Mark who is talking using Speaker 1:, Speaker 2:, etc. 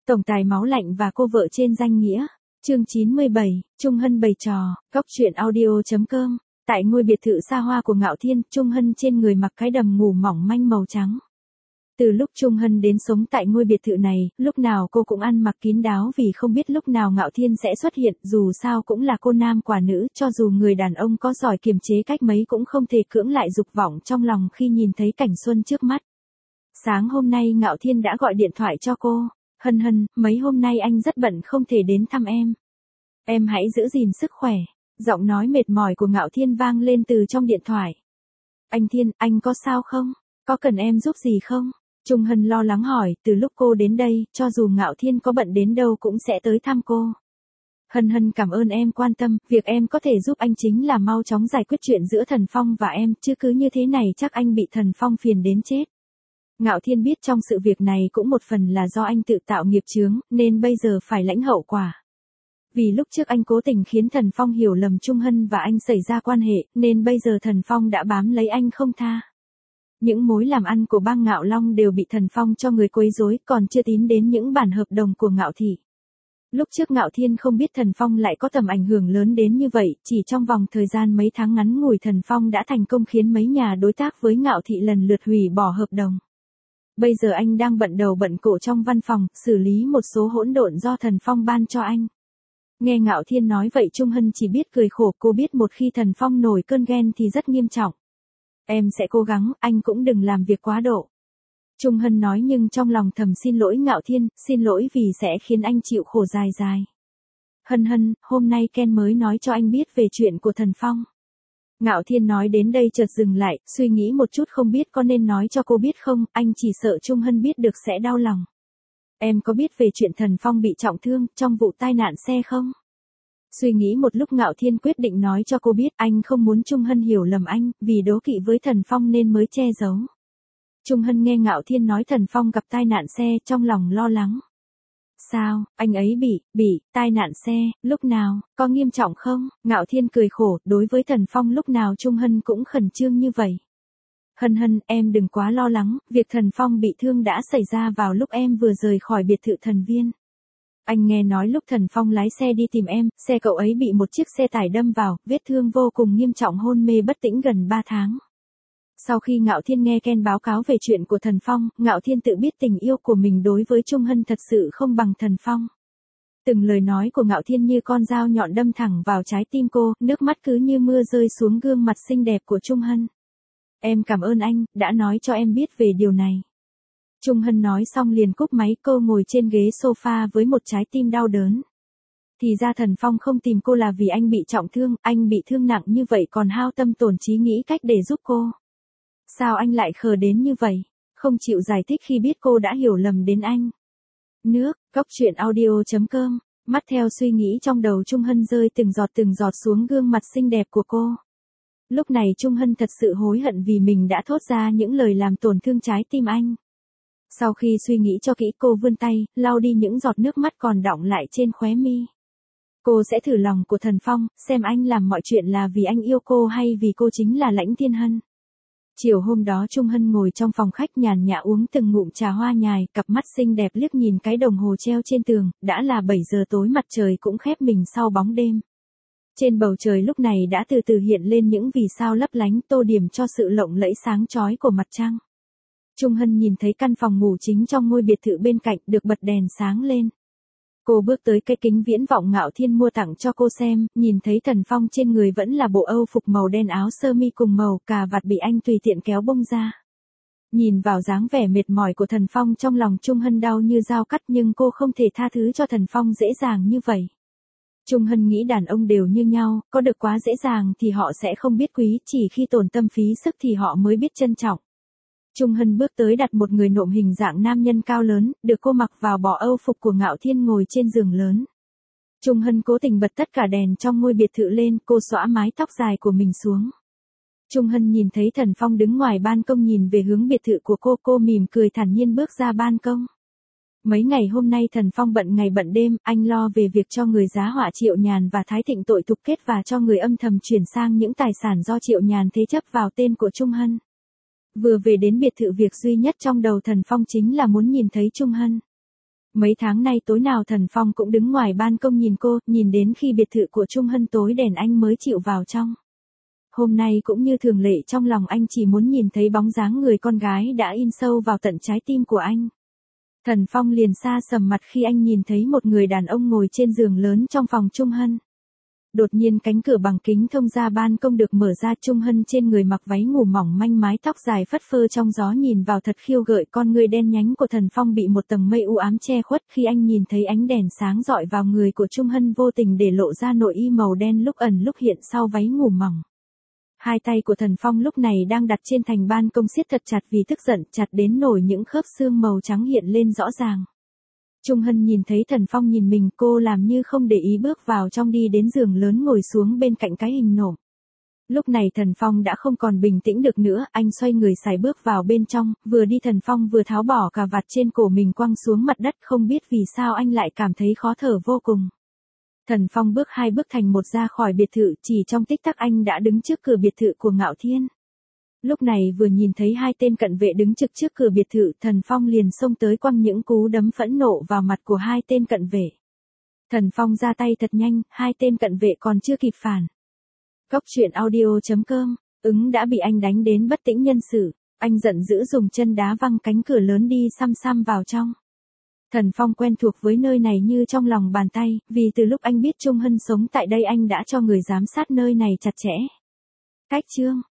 Speaker 1: Tổng tài máu lạnh và cô vợ trên danh nghĩa. Chương 97, Trung Hân bày trò, góc truyện audio.com. Tại ngôi biệt thự xa hoa của Ngạo Thiên, Trung Hân trên người mặc cái đầm ngủ mỏng manh màu trắng. Từ lúc Trung Hân đến sống tại ngôi biệt thự này, lúc nào cô cũng ăn mặc kín đáo vì không biết lúc nào Ngạo Thiên sẽ xuất hiện, dù sao cũng là cô nam quả nữ, cho dù người đàn ông có giỏi kiềm chế cách mấy cũng không thể cưỡng lại dục vọng trong lòng khi nhìn thấy cảnh xuân trước mắt. Sáng hôm nay Ngạo Thiên đã gọi điện thoại cho cô. Hân Hân, mấy hôm nay anh rất bận không thể đến thăm em. Em hãy giữ gìn sức khỏe. Giọng nói mệt mỏi của Ngạo Thiên vang lên từ trong điện thoại. Anh Thiên, anh có sao không? Có cần em giúp gì không? Trung Hân lo lắng hỏi, từ lúc cô đến đây, cho dù Ngạo Thiên có bận đến đâu cũng sẽ tới thăm cô. Hân Hân cảm ơn em quan tâm, việc em có thể giúp anh chính là mau chóng giải quyết chuyện giữa Thần Phong và em, chứ cứ như thế này chắc anh bị Thần Phong phiền đến chết. Ngạo Thiên biết trong sự việc này cũng một phần là do anh tự tạo nghiệp chướng, nên bây giờ phải lãnh hậu quả. Vì lúc trước anh cố tình khiến Thần Phong hiểu lầm Trung Hân và anh xảy ra quan hệ, nên bây giờ Thần Phong đã bám lấy anh không tha. Những mối làm ăn của bang Ngạo Long đều bị Thần Phong cho người quấy rối, còn chưa tính đến những bản hợp đồng của Ngạo Thị. Lúc trước Ngạo Thiên không biết Thần Phong lại có tầm ảnh hưởng lớn đến như vậy, chỉ trong vòng thời gian mấy tháng ngắn ngủi Thần Phong đã thành công khiến mấy nhà đối tác với Ngạo Thị lần lượt hủy bỏ hợp đồng. Bây giờ anh đang bận đầu bận cổ trong văn phòng, xử lý một số hỗn độn do Thần Phong ban cho anh. Nghe Ngạo Thiên nói vậy Trung Hân chỉ biết cười khổ, cô biết một khi Thần Phong nổi cơn ghen thì rất nghiêm trọng. Em sẽ cố gắng, anh cũng đừng làm việc quá độ. Trung Hân nói nhưng trong lòng thầm xin lỗi Ngạo Thiên, xin lỗi vì sẽ khiến anh chịu khổ dài dài. Hân Hân, hôm nay Ken mới nói cho anh biết về chuyện của Thần Phong. Ngạo Thiên nói đến đây chợt dừng lại, suy nghĩ một chút không biết có nên nói cho cô biết không, anh chỉ sợ Trung Hân biết được sẽ đau lòng. Em có biết về chuyện Thần Phong bị trọng thương trong vụ tai nạn xe không? Suy nghĩ một lúc Ngạo Thiên quyết định nói cho cô biết, anh không muốn Trung Hân hiểu lầm anh, vì đố kỵ với Thần Phong nên mới che giấu. Trung Hân nghe Ngạo Thiên nói Thần Phong gặp tai nạn xe, trong lòng lo lắng. Sao, anh ấy bị tai nạn xe, lúc nào, có nghiêm trọng không? Ngạo Thiên cười khổ, đối với Thần Phong lúc nào Trung Hân cũng khẩn trương như vậy. Hân Hân, em đừng quá lo lắng, việc Thần Phong bị thương đã xảy ra vào lúc em vừa rời khỏi biệt thự Thần Viên. Anh nghe nói lúc Thần Phong lái xe đi tìm em, xe cậu ấy bị một chiếc xe tải đâm vào, vết thương vô cùng nghiêm trọng, hôn mê bất tỉnh gần 3 tháng. Sau khi Ngạo Thiên nghe Ken báo cáo về chuyện của Thần Phong, Ngạo Thiên tự biết tình yêu của mình đối với Trung Hân thật sự không bằng Thần Phong. Từng lời nói của Ngạo Thiên như con dao nhọn đâm thẳng vào trái tim cô, nước mắt cứ như mưa rơi xuống gương mặt xinh đẹp của Trung Hân. Em cảm ơn anh, đã nói cho em biết về điều này. Trung Hân nói xong liền cúp máy, cô ngồi trên ghế sofa với một trái tim đau đớn. Thì ra Thần Phong không tìm cô là vì anh bị trọng thương, anh bị thương nặng như vậy còn hao tâm tổn trí nghĩ cách để giúp cô. Sao anh lại khờ đến như vậy, không chịu giải thích khi biết cô đã hiểu lầm đến anh. Nước, góc truyện audio.com, mắt theo suy nghĩ trong đầu Trung Hân rơi từng giọt xuống gương mặt xinh đẹp của cô. Lúc này Trung Hân thật sự hối hận vì mình đã thốt ra những lời làm tổn thương trái tim anh. Sau khi suy nghĩ cho kỹ cô vươn tay, lau đi những giọt nước mắt còn đọng lại trên khóe mi. Cô sẽ thử lòng của Thần Phong, xem anh làm mọi chuyện là vì anh yêu cô hay vì cô chính là Lãnh Thiên Hân. Chiều hôm đó Trung Hân ngồi trong phòng khách nhàn nhã uống từng ngụm trà hoa nhài, cặp mắt xinh đẹp liếc nhìn cái đồng hồ treo trên tường, đã là 7 giờ tối mặt trời cũng khép mình sau bóng đêm. Trên bầu trời lúc này đã từ từ hiện lên những vì sao lấp lánh tô điểm cho sự lộng lẫy sáng chói của mặt trăng. Trung Hân nhìn thấy căn phòng ngủ chính trong ngôi biệt thự bên cạnh được bật đèn sáng lên. Cô bước tới cái kính viễn vọng Ngạo Thiên mua tặng cho cô xem, nhìn thấy Thần Phong trên người vẫn là bộ âu phục màu đen, áo sơ mi cùng màu cà vạt bị anh tùy tiện kéo bông ra. Nhìn vào dáng vẻ mệt mỏi của Thần Phong trong lòng Trung Hân đau như dao cắt, nhưng cô không thể tha thứ cho Thần Phong dễ dàng như vậy. Trung Hân nghĩ đàn ông đều như nhau, có được quá dễ dàng thì họ sẽ không biết quý, chỉ khi tổn tâm phí sức thì họ mới biết trân trọng. Trung Hân bước tới đặt một người nộm hình dạng nam nhân cao lớn, được cô mặc vào bộ âu phục của Ngạo Thiên ngồi trên giường lớn. Trung Hân cố tình bật tất cả đèn trong ngôi biệt thự lên, cô xõa mái tóc dài của mình xuống. Trung Hân nhìn thấy Thần Phong đứng ngoài ban công nhìn về hướng biệt thự của cô mỉm cười thản nhiên bước ra ban công. Mấy ngày hôm nay Thần Phong bận ngày bận đêm, anh lo về việc cho người giá họa Triệu Nhàn và Thái Thịnh tội tục kết và cho người âm thầm chuyển sang những tài sản do Triệu Nhàn thế chấp vào tên của Trung Hân. Vừa về đến biệt thự việc duy nhất trong đầu Thần Phong chính là muốn nhìn thấy Trung Hân. Mấy tháng nay tối nào Thần Phong cũng đứng ngoài ban công nhìn cô, nhìn đến khi biệt thự của Trung Hân tối đèn anh mới chịu vào trong. Hôm nay cũng như thường lệ trong lòng anh chỉ muốn nhìn thấy bóng dáng người con gái đã in sâu vào tận trái tim của anh. Thần Phong liền xa sầm mặt khi anh nhìn thấy một người đàn ông ngồi trên giường lớn trong phòng Trung Hân. Đột nhiên cánh cửa bằng kính thông ra ban công được mở ra, Trung Hân trên người mặc váy ngủ mỏng manh, mái tóc dài phất phơ trong gió nhìn vào thật khiêu gợi, con người đen nhánh của Thần Phong bị một tầng mây u ám che khuất, khi anh nhìn thấy ánh đèn sáng rọi vào người của Trung Hân vô tình để lộ ra nội y màu đen lúc ẩn lúc hiện sau váy ngủ mỏng. Hai tay của Thần Phong lúc này đang đặt trên thành ban công siết thật chặt vì tức giận, chặt đến nổi những khớp xương màu trắng hiện lên rõ ràng. Trung Hân nhìn thấy Thần Phong nhìn mình, cô làm như không để ý bước vào trong đi đến giường lớn ngồi xuống bên cạnh cái hình nộm. Lúc này Thần Phong đã không còn bình tĩnh được nữa, anh xoay người sải bước vào bên trong, vừa đi Thần Phong vừa tháo bỏ cà vạt trên cổ mình quăng xuống mặt đất, không biết vì sao anh lại cảm thấy khó thở vô cùng. Thần Phong bước hai bước thành một ra khỏi biệt thự, chỉ trong tích tắc anh đã đứng trước cửa biệt thự của Ngạo Thiên. Lúc này vừa nhìn thấy hai tên cận vệ đứng trực trước cửa biệt thự, Thần Phong liền xông tới quăng những cú đấm phẫn nộ vào mặt của hai tên cận vệ. Thần Phong ra tay thật nhanh, hai tên cận vệ còn chưa kịp phản. Cóc truyện audio.com, Ứng đã bị anh đánh đến bất tỉnh nhân sự, anh giận dữ dùng chân đá văng cánh cửa lớn đi xăm xăm vào trong. Thần Phong quen thuộc với nơi này như trong lòng bàn tay, vì từ lúc anh biết Trung Hân sống tại đây anh đã cho người giám sát nơi này chặt chẽ. Cách chương